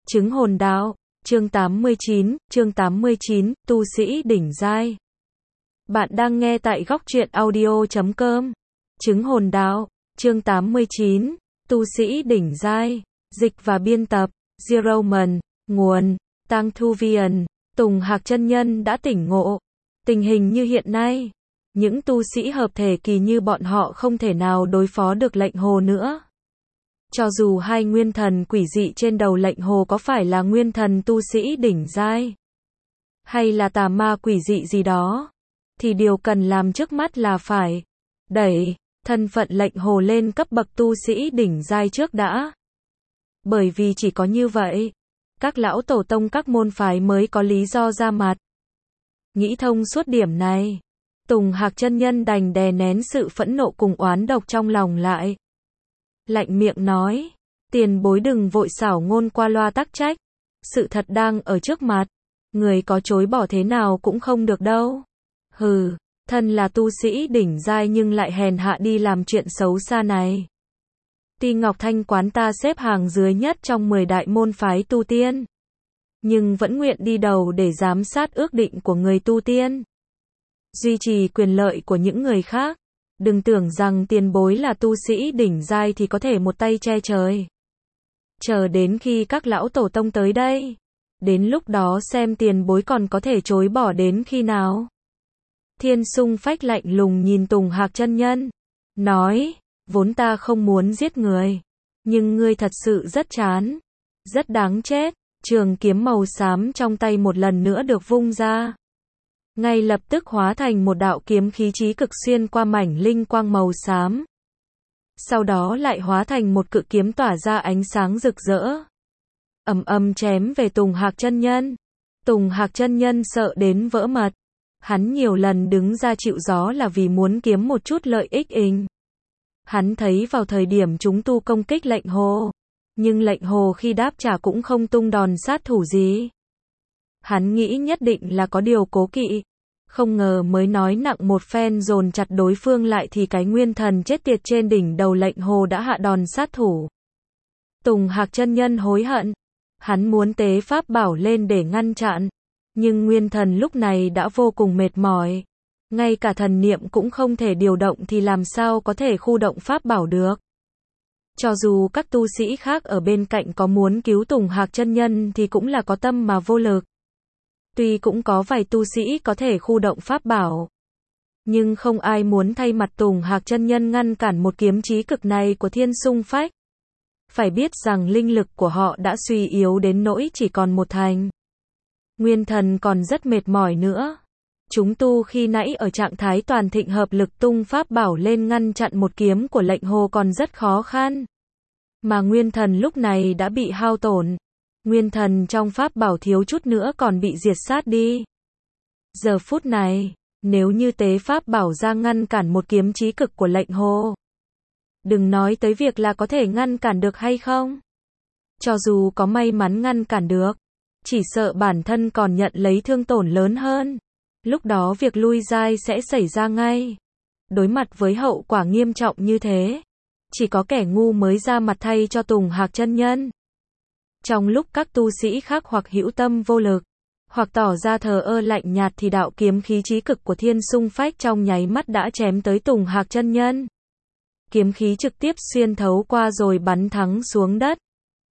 Chứng hồn đạo, chương 89, tu sĩ đỉnh giai. Bạn đang nghe tại góc truyện audio.com. Chứng hồn đạo, chương 89, tu sĩ đỉnh giai. Dịch và biên tập, Zeroman, nguồn, Tăng Thu Viền. Tùng Hạc chân nhân đã tỉnh ngộ. Tình hình như hiện nay, những tu sĩ hợp thể kỳ như bọn họ không thể nào đối phó được lệnh hồ nữa. Cho dù hai nguyên thần quỷ dị trên đầu lệnh hồ có phải là nguyên thần tu sĩ đỉnh giai, hay là tà ma quỷ dị gì đó, thì điều cần làm trước mắt là phải đẩy thân phận lệnh hồ lên cấp bậc tu sĩ đỉnh giai trước đã. Bởi vì chỉ có như vậy, các lão tổ tông các môn phái mới có lý do ra mặt. Nghĩ thông suốt điểm này, Tùng Hạc chân nhân đành đè nén sự phẫn nộ cùng oán độc trong lòng lại. Lạnh miệng nói, tiền bối đừng vội xảo ngôn qua loa tắc trách. Sự thật đang ở trước mặt, người có chối bỏ thế nào cũng không được đâu. Hừ, thân là tu sĩ đỉnh giai nhưng lại hèn hạ đi làm chuyện xấu xa này. Ti Ngọc Thanh quán ta xếp hàng dưới nhất trong 10 đại môn phái tu tiên, nhưng vẫn nguyện đi đầu để giám sát ước định của người tu tiên, duy trì quyền lợi của những người khác. Đừng tưởng rằng tiền bối là tu sĩ đỉnh giai thì có thể một tay che trời. Chờ đến khi các lão tổ tông tới đây, đến lúc đó xem tiền bối còn có thể chối bỏ đến khi nào. Thiên Sung Phách lạnh lùng nhìn Tùng Hạc chân nhân, nói, vốn ta không muốn giết người, nhưng ngươi thật sự rất chán, rất đáng chết. Trường kiếm màu xám trong tay một lần nữa được vung ra, ngay lập tức hóa thành một đạo kiếm khí chí cực xuyên qua mảnh linh quang màu xám. Sau đó lại hóa thành một cự kiếm tỏa ra ánh sáng rực rỡ, ầm ầm chém về Tùng Hạc chân nhân. Tùng Hạc chân nhân sợ đến vỡ mật. Hắn nhiều lần đứng ra chịu gió là vì muốn kiếm một chút lợi ích. Hắn thấy vào thời điểm chúng tu công kích lệnh hồ, nhưng lệnh hồ khi đáp trả cũng không tung đòn sát thủ gì. Hắn nghĩ nhất định là có điều cố kỵ, không ngờ mới nói nặng một phen dồn chặt đối phương lại thì cái nguyên thần chết tiệt trên đỉnh đầu lệnh hồ đã hạ đòn sát thủ. Tùng Hạc chân nhân hối hận, hắn muốn tế pháp bảo lên để ngăn chặn, nhưng nguyên thần lúc này đã vô cùng mệt mỏi, ngay cả thần niệm cũng không thể điều động thì làm sao có thể khu động pháp bảo được. Cho dù các tu sĩ khác ở bên cạnh có muốn cứu Tùng Hạc chân nhân thì cũng là có tâm mà vô lực. Tuy cũng có vài tu sĩ có thể khu động pháp bảo, nhưng không ai muốn thay mặt Tùng Hạc chân nhân ngăn cản một kiếm chí cực này của Thiên Sung Phách. Phải biết rằng linh lực của họ đã suy yếu đến nỗi chỉ còn một thành. Nguyên thần còn rất mệt mỏi nữa. Chúng tu khi nãy ở trạng thái toàn thịnh hợp lực tung pháp bảo lên ngăn chặn một kiếm của lệnh hồ còn rất khó khăn. Mà nguyên thần lúc này đã bị hao tổn. Nguyên thần trong pháp bảo thiếu chút nữa còn bị diệt sát đi. Giờ phút này, nếu như tế pháp bảo ra ngăn cản một kiếm chí cực của lệnh hồ, đừng nói tới việc là có thể ngăn cản được hay không. Cho dù có may mắn ngăn cản được, chỉ sợ bản thân còn nhận lấy thương tổn lớn hơn. Lúc đó việc lui giai sẽ xảy ra ngay. Đối mặt với hậu quả nghiêm trọng như thế, chỉ có kẻ ngu mới ra mặt thay cho Tùng Hạc chân nhân. Trong lúc các tu sĩ khác hoặc hữu tâm vô lực, hoặc tỏ ra thờ ơ lạnh nhạt thì đạo kiếm khí chí cực của Thiên Sung Phách trong nháy mắt đã chém tới Tùng Hạc chân nhân. Kiếm khí trực tiếp xuyên thấu qua rồi bắn thẳng xuống đất,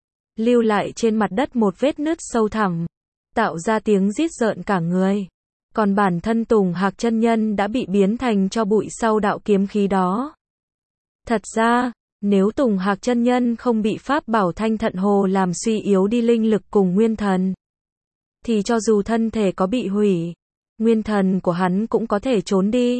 lưu lại trên mặt đất một vết nứt sâu thẳm, tạo ra tiếng rít rợn cả người. Còn bản thân Tùng Hạc chân nhân đã bị biến thành tro bụi sau đạo kiếm khí đó. Thật ra, nếu Tùng Hạc chân nhân không bị pháp bảo Thanh Thận Hồ làm suy yếu đi linh lực cùng nguyên thần, thì cho dù thân thể có bị hủy, nguyên thần của hắn cũng có thể trốn đi.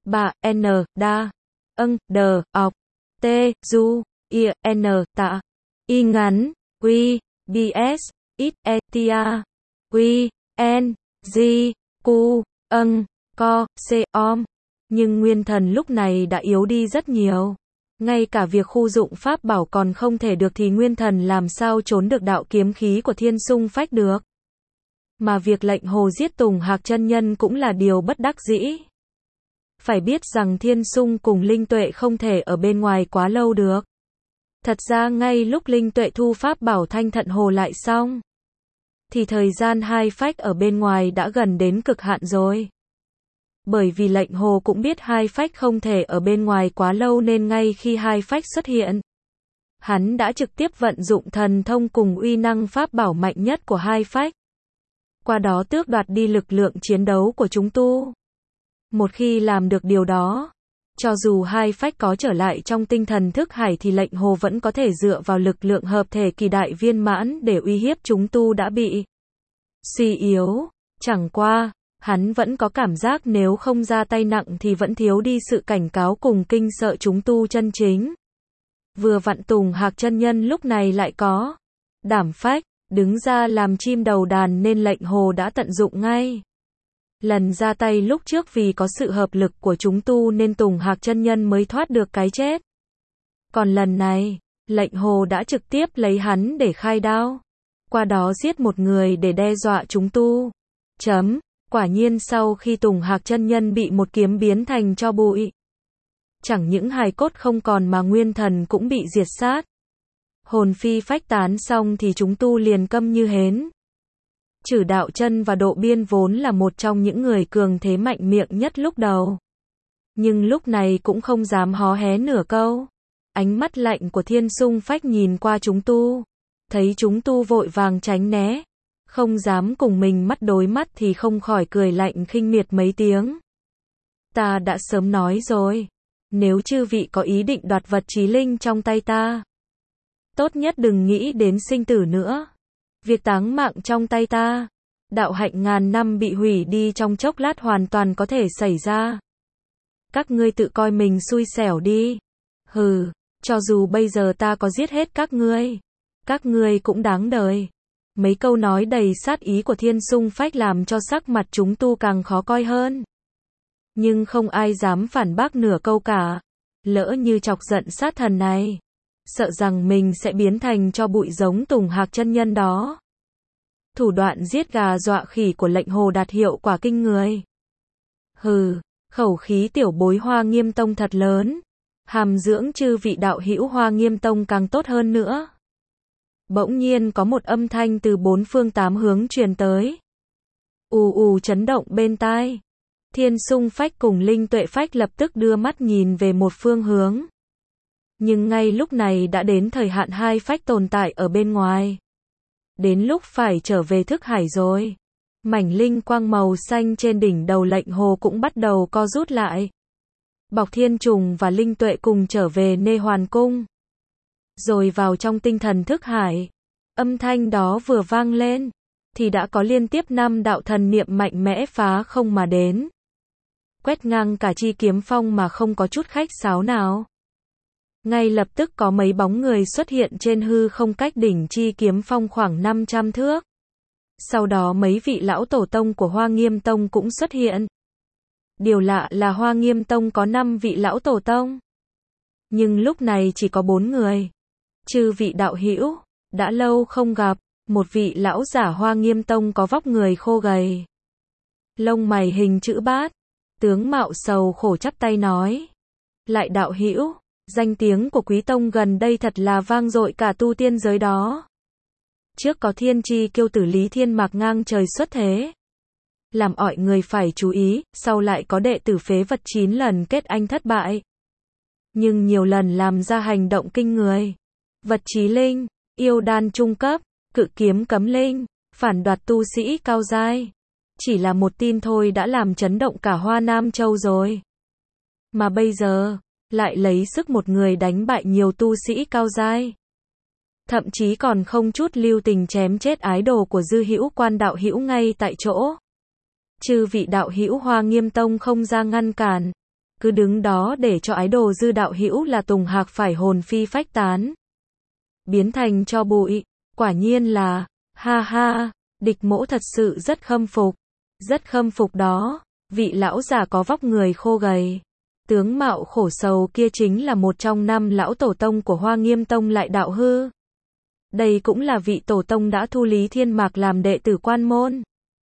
Đa, đờ, ọc, tê, du, ia, n, tạ, y ngắn, quy, bs, ít, tia, quy, n, g, cu, co, c, om. Nhưng nguyên thần lúc này đã yếu đi rất nhiều. Ngay cả việc khu dụng pháp bảo còn không thể được thì nguyên thần làm sao trốn được đạo kiếm khí của Thiên Sung Phách được. Mà việc lệnh hồ giết Tùng Hạc chân nhân cũng là điều bất đắc dĩ. Phải biết rằng Thiên Sung cùng Linh Tuệ không thể ở bên ngoài quá lâu được. Thật ra ngay lúc Linh Tuệ thu pháp bảo Thanh Thận Hồ lại xong, thì thời gian hai phách ở bên ngoài đã gần đến cực hạn rồi. Bởi vì lệnh hồ cũng biết hai phách không thể ở bên ngoài quá lâu nên ngay khi hai phách xuất hiện, hắn đã trực tiếp vận dụng thần thông cùng uy năng pháp bảo mạnh nhất của hai phách. Qua đó tước đoạt đi lực lượng chiến đấu của chúng tu. Một khi làm được điều đó, cho dù hai phách có trở lại trong tinh thần thức hải thì lệnh hồ vẫn có thể dựa vào lực lượng hợp thể kỳ đại viên mãn để uy hiếp chúng tu đã bị suy yếu. Chẳng qua, hắn vẫn có cảm giác nếu không ra tay nặng thì vẫn thiếu đi sự cảnh cáo cùng kinh sợ chúng tu chân chính. Vừa vặn Tùng Hạc chân nhân lúc này lại có đảm phách, đứng ra làm chim đầu đàn nên lệnh hồ đã tận dụng ngay. Lần ra tay lúc trước vì có sự hợp lực của chúng tu nên Tùng Hạc chân nhân mới thoát được cái chết. Còn lần này, lệnh hồ đã trực tiếp lấy hắn để khai đao. Qua đó giết một người để đe dọa chúng tu. Quả nhiên sau khi Tùng Hạc chân nhân bị một kiếm biến thành tro bụi, chẳng những hài cốt không còn mà nguyên thần cũng bị diệt sát. Hồn phi phách tán xong thì chúng tu liền câm như hến. Trử Đạo Chân và Độ Biên vốn là một trong những người cường thế mạnh miệng nhất lúc đầu, nhưng lúc này cũng không dám hó hé nửa câu. Ánh mắt lạnh của Thiên Xung Phách nhìn qua chúng tu, thấy chúng tu vội vàng tránh né, không dám cùng mình mắt đối mắt thì không khỏi cười lạnh khinh miệt mấy tiếng. Ta đã sớm nói rồi, nếu chư vị có ý định đoạt vật chí linh trong tay ta, tốt nhất đừng nghĩ đến sinh tử nữa. Việc táng mạng trong tay ta, đạo hạnh ngàn năm bị hủy đi trong chốc lát hoàn toàn có thể xảy ra. Các ngươi tự coi mình xui xẻo đi. Hừ, cho dù bây giờ ta có giết hết các ngươi cũng đáng đời. Mấy câu nói đầy sát ý của Thiên Xung Phách làm cho sắc mặt chúng tu càng khó coi hơn. Nhưng không ai dám phản bác nửa câu cả. Lỡ như chọc giận sát thần này, sợ rằng mình sẽ biến thành cho bụi giống Tùng Hạc chân nhân đó. Thủ đoạn giết gà dọa khỉ của lệnh hồ đạt hiệu quả kinh người. Hừ, khẩu khí tiểu bối Hoa Nghiêm Tông thật lớn. Hàm dưỡng chư vị đạo hữu Hoa Nghiêm Tông càng tốt hơn nữa. Bỗng nhiên có một âm thanh từ bốn phương tám hướng truyền tới. Ù ù chấn động bên tai. Thiên Xung Phách cùng Linh Tuệ Phách lập tức đưa mắt nhìn về một phương hướng. Nhưng ngay lúc này đã đến thời hạn hai phách tồn tại ở bên ngoài. Đến lúc phải trở về thức hải rồi. Mảnh linh quang màu xanh trên đỉnh đầu lệnh hồ cũng bắt đầu co rút lại. Bọc Thiên Trùng và Linh Tuệ cùng trở về Nê Hoàn Cung. Rồi vào trong tinh thần thức hải. Âm thanh đó vừa vang lên, thì đã có liên tiếp 5 đạo thần niệm mạnh mẽ phá không mà đến. Quét ngang cả chi kiếm phong mà không có chút khách sáo nào. Ngay lập tức có mấy bóng người xuất hiện trên hư không cách đỉnh chi kiếm phong khoảng 500 thước. Sau đó mấy vị lão tổ tông của Hoa Nghiêm Tông cũng xuất hiện. Điều lạ là Hoa Nghiêm Tông có 5 vị lão tổ tông, nhưng lúc này chỉ có 4 người. Chư vị đạo hữu, đã lâu không gặp. Một vị lão giả Hoa Nghiêm Tông có vóc người khô gầy, lông mày hình chữ bát, tướng mạo sầu khổ chắp tay nói. Lại đạo hữu, danh tiếng của Quý Tông gần đây thật là vang dội cả tu tiên giới đó. Trước có thiên chi kiêu tử Lý Thiên Mạc ngang trời xuất thế, làm mọi người phải chú ý, sau lại có đệ tử phế vật 9 lần kết anh thất bại. Nhưng nhiều lần làm ra hành động kinh người. Vật chí linh, yêu đan trung cấp, cự kiếm cấm linh, phản đoạt tu sĩ cao giai. Chỉ là một tin thôi đã làm chấn động cả Hoa Nam Châu rồi. Mà bây giờ, lại lấy sức một người đánh bại nhiều tu sĩ cao giai. Thậm chí còn không chút lưu tình chém chết ái đồ của Dư Hữu Quan đạo hữu ngay tại chỗ. Chư vị đạo hữu Hoa Nghiêm Tông không ra ngăn cản, cứ đứng đó để cho ái đồ Dư đạo hữu là Tùng Hạc phải hồn phi phách tán, biến thành tro bụi. Quả nhiên là, ha ha, địch mỗ thật sự rất khâm phục. Rất khâm phục đó. Vị lão già có vóc người khô gầy, tướng mạo khổ sầu kia chính là một trong 5 lão tổ tông của Hoa Nghiêm Tông Lại Đạo Hư. Đây cũng là vị tổ tông đã thu Lý Thiên Mạc làm đệ tử quan môn.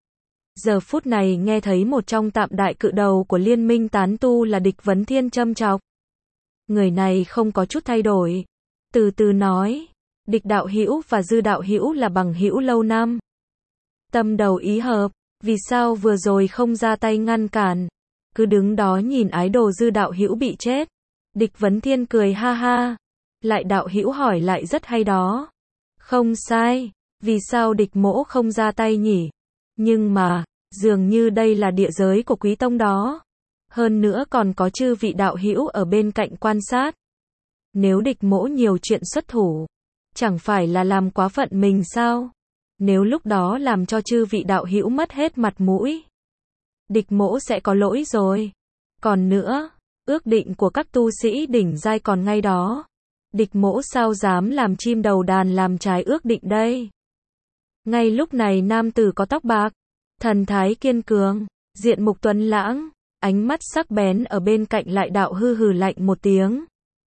Giờ phút này nghe thấy một trong tạm đại cự đầu của liên minh tán tu là Địch Vấn Thiên châm chọc. Người này không có chút thay đổi. từ từ nói, Địch đạo hữu và Dư đạo hữu là bằng hữu lâu năm. Tâm đầu ý hợp, vì sao vừa rồi không ra tay ngăn cản, cứ đứng đó nhìn ái đồ Dư đạo hữu bị chết. Địch Vấn Thiên cười ha ha, lại đạo hữu hỏi lại rất hay đó. Không sai, vì sao địch mỗ không ra tay nhỉ? Nhưng mà, dường như đây là địa giới của quý tông đó. Hơn nữa còn có chư vị đạo hữu ở bên cạnh quan sát. Nếu địch mỗ nhiều chuyện xuất thủ, chẳng phải là làm quá phận mình sao? Nếu lúc đó làm cho chư vị đạo hữu mất hết mặt mũi, địch mỗ sẽ có lỗi rồi. Còn nữa, ước định của các tu sĩ đỉnh giai còn ngay đó. Địch mỗ sao dám làm chim đầu đàn làm trái ước định đây? Ngay lúc này nam tử có tóc bạc, thần thái kiên cường, diện mục tuấn lãng, ánh mắt sắc bén ở bên cạnh lại đạo hư hừ lạnh một tiếng.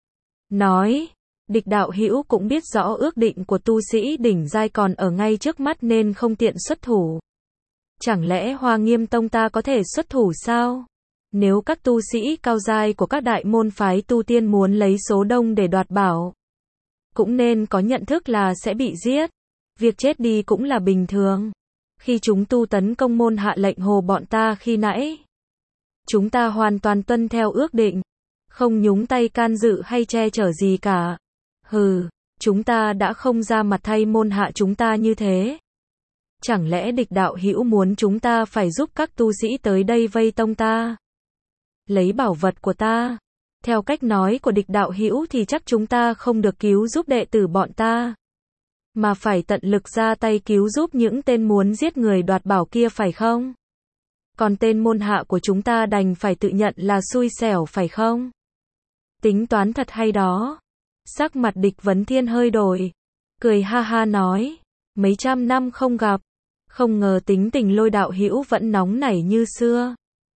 Nói, địch đạo hữu cũng biết rõ ước định của tu sĩ đỉnh giai còn ở ngay trước mắt nên không tiện xuất thủ. Chẳng lẽ Hoa Nghiêm Tông ta có thể xuất thủ sao? Nếu các tu sĩ cao giai của các đại môn phái tu tiên muốn lấy số đông để đoạt bảo, cũng nên có nhận thức là sẽ bị giết. Việc chết đi cũng là bình thường. Khi chúng tu tấn công môn hạ lệnh hồ bọn ta khi nãy, chúng ta hoàn toàn tuân theo ước định, không nhúng tay can dự hay che chở gì cả. Hừ, chúng ta đã không ra mặt thay môn hạ chúng ta như thế. Chẳng lẽ địch đạo hữu muốn chúng ta phải giúp các tu sĩ tới đây vây tông ta, lấy bảo vật của ta? Theo cách nói của địch đạo hữu thì chắc chúng ta không được cứu giúp đệ tử bọn ta, mà phải tận lực ra tay cứu giúp những tên muốn giết người đoạt bảo kia phải không? Còn tên môn hạ của chúng ta đành phải tự nhận là xui xẻo phải không? Tính toán thật hay đó. Sắc mặt Địch Vấn Thiên hơi đổi, cười ha ha nói, mấy trăm năm không gặp, không ngờ tính tình Lôi đạo hữu vẫn nóng nảy như xưa.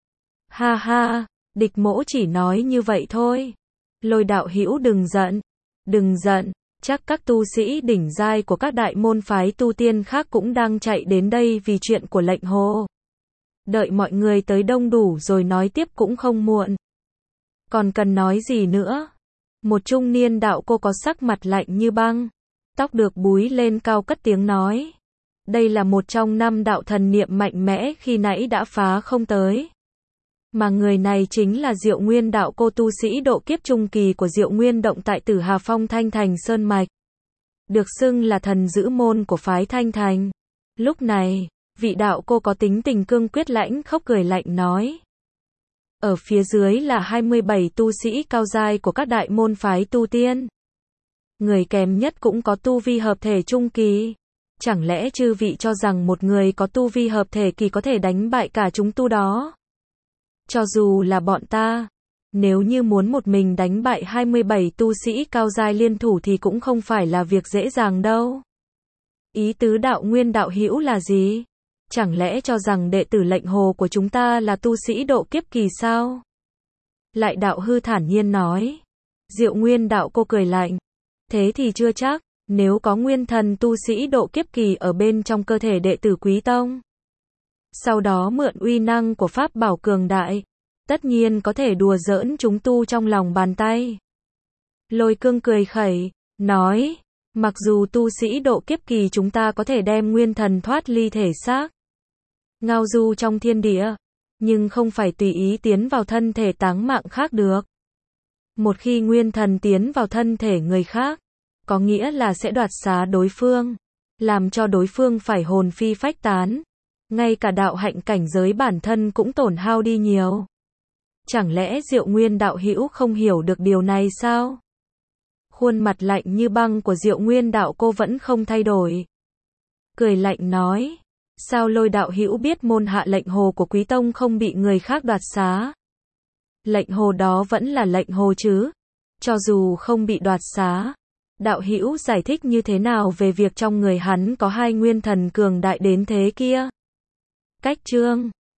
Ha ha, địch mỗ chỉ nói như vậy thôi. Lôi đạo hữu đừng giận, đừng giận, chắc các tu sĩ đỉnh giai của các đại môn phái tu tiên khác cũng đang chạy đến đây vì chuyện của lệnh hồ. Đợi mọi người tới đông đủ rồi nói tiếp cũng không muộn. Còn cần nói gì nữa? Một trung niên đạo cô có sắc mặt lạnh như băng, tóc được búi lên cao cất tiếng nói. Đây là một trong 5 đạo thần niệm mạnh mẽ khi nãy đã phá không tới. Mà người này chính là Diệu Nguyên đạo cô tu sĩ độ kiếp trung kỳ của Diệu Nguyên động tại Tử Hà Phong Thanh Thành Sơn Mạch. Được xưng là thần giữ môn của phái Thanh Thành. Lúc này, vị đạo cô có tính tình cương quyết lãnh khốc cười lạnh nói. Ở phía dưới là 27 tu sĩ cao giai của các đại môn phái tu tiên. Người kém nhất cũng có tu vi hợp thể trung kỳ. Chẳng lẽ chư vị cho rằng một người có tu vi hợp thể kỳ có thể đánh bại cả chúng tu đó? Cho dù là bọn ta, nếu như muốn một mình đánh bại 27 tu sĩ cao giai liên thủ thì cũng không phải là việc dễ dàng đâu. Ý tứ đạo Nguyên đạo hữu là gì? Chẳng lẽ cho rằng đệ tử lệnh hồ của chúng ta là tu sĩ độ kiếp kỳ sao? Lại đạo hư thản nhiên nói. Diệu Nguyên đạo cô cười lạnh. Thế thì chưa chắc, nếu có nguyên thần tu sĩ độ kiếp kỳ ở bên trong cơ thể đệ tử quý tông, sau đó mượn uy năng của pháp bảo cường đại, tất nhiên có thể đùa giỡn chúng tu trong lòng bàn tay. Lôi Cương cười khẩy, nói, mặc dù tu sĩ độ kiếp kỳ chúng ta có thể đem nguyên thần thoát ly thể xác, ngao du trong thiên địa, nhưng không phải tùy ý tiến vào thân thể táng mạng khác được. Một khi nguyên thần tiến vào thân thể người khác, có nghĩa là sẽ đoạt xá đối phương, làm cho đối phương phải hồn phi phách tán. Ngay cả đạo hạnh cảnh giới bản thân cũng tổn hao đi nhiều. Chẳng lẽ Diệu Nguyên đạo hữu không hiểu được điều này sao? Khuôn mặt lạnh như băng của Diệu Nguyên đạo cô vẫn không thay đổi. Cười lạnh nói, sao Lôi đạo hữu biết môn hạ lệnh hồ của quý tông không bị người khác đoạt xá? Lệnh hồ đó vẫn là lệnh hồ chứ? Cho dù không bị đoạt xá, đạo hữu giải thích như thế nào về việc trong người hắn có 2 nguyên thần cường đại đến thế kia? Cách chương